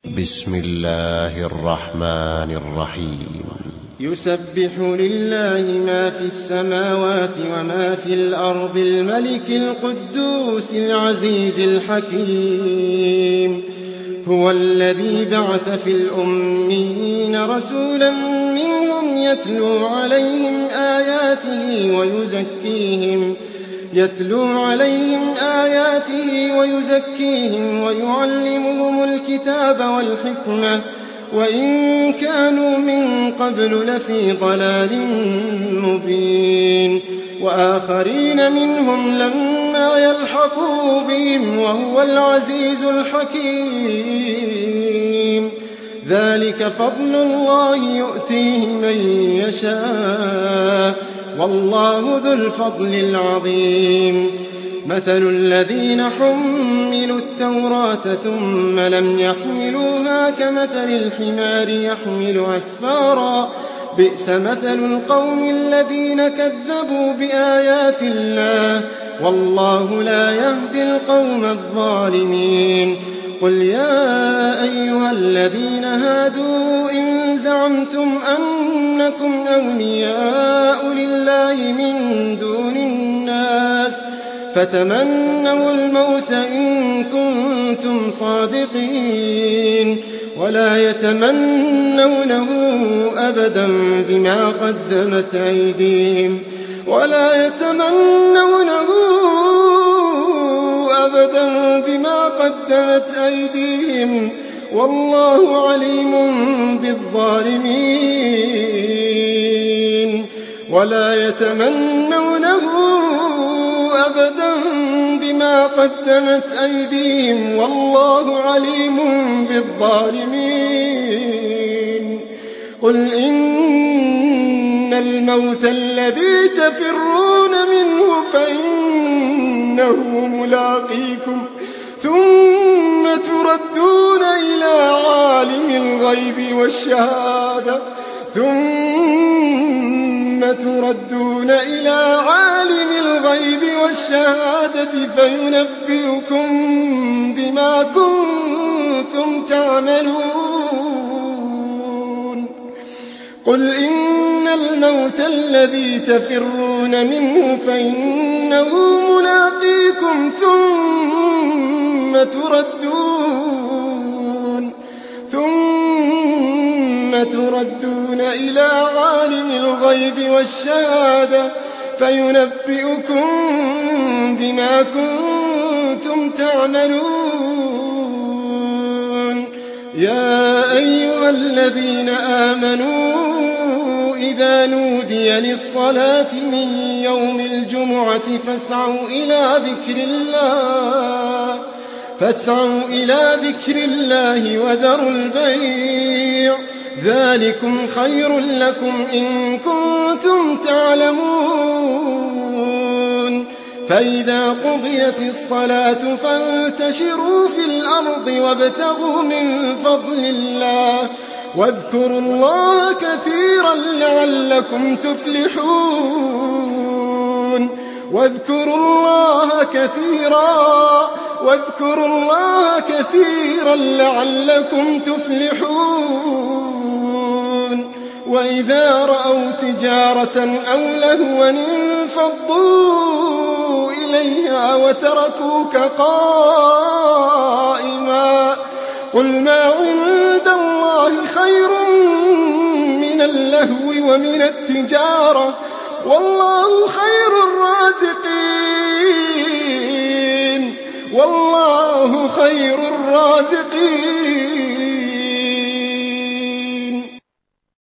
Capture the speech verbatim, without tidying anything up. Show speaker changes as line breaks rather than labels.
بسم الله الرحمن الرحيم.
يسبح لله ما في السماوات وما في الأرض الملك القدوس العزيز الحكيم. هو الذي بعث في الأميين رسولا منهم يتلو عليهم آياته ويزكيهم يتلو عليهم آياته ويزكيهم ويعلمهم الكتاب والحكمة وإن كانوا من قبل لفي ضلال مبين. وآخرين منهم لما يلحقوا بهم وهو العزيز الحكيم. ذلك فضل الله يؤتيه من يشاء والله ذو الفضل العظيم. مثل الذين حملوا التوراة ثم لم يحملوها كمثل الحمار يحمل أسفارا بئس مثل القوم الذين كذبوا بآيات الله والله لا يهدي القوم الظالمين. قل يا أيها الذين هادوا إن زعمتم أنكم أولياء لله من دون الناس فتمنوا الموت إن كنتم صادقين ولا يتمنونه أبدا بما قدمت أيديهم ولا يتمنونه أبدا بما قدمت أيديهم والله عليم بالظالمين. ولا يتمنونه أبدا بما قدمت أيديهم والله عليم بالظالمين. قل إن الموت الذي تفرون منه فإنه ملاقيكم ثم تردون إلى عالم الغيب والشهادة ثم تردون إلى عالم الغيب والشهادة فينبئكم بما كنتم تعملون. قل إن الموت الذي تفرون منه فإنه ملاقيكم ثم تردون ثم تردون إلى عالم الغيب والشهادة فينبئكم بما كنتم تعملون. يا أيها الذين آمنوا إذا نودي للصلاة من يوم الجمعة فاسعوا إلى ذكر الله فاسعوا إلى ذكر الله وذروا البيع ذلكم خير لكم إن كنتم تعلمون. فإذا قضيت الصلاة فانتشروا في الأرض وابتغوا من فضل الله واذكروا الله كثيرا لعلكم تفلحون. واذكروا الله كثيرا واذكروا الله كثيرا لعلكم تفلحون. وإذا رأوا تجارة أو لهوا انفضوا إليها وتركوك قائما قل ما عند الله خير من اللهو ومن التجارة والله خير الرازقين والله خير الرازقين.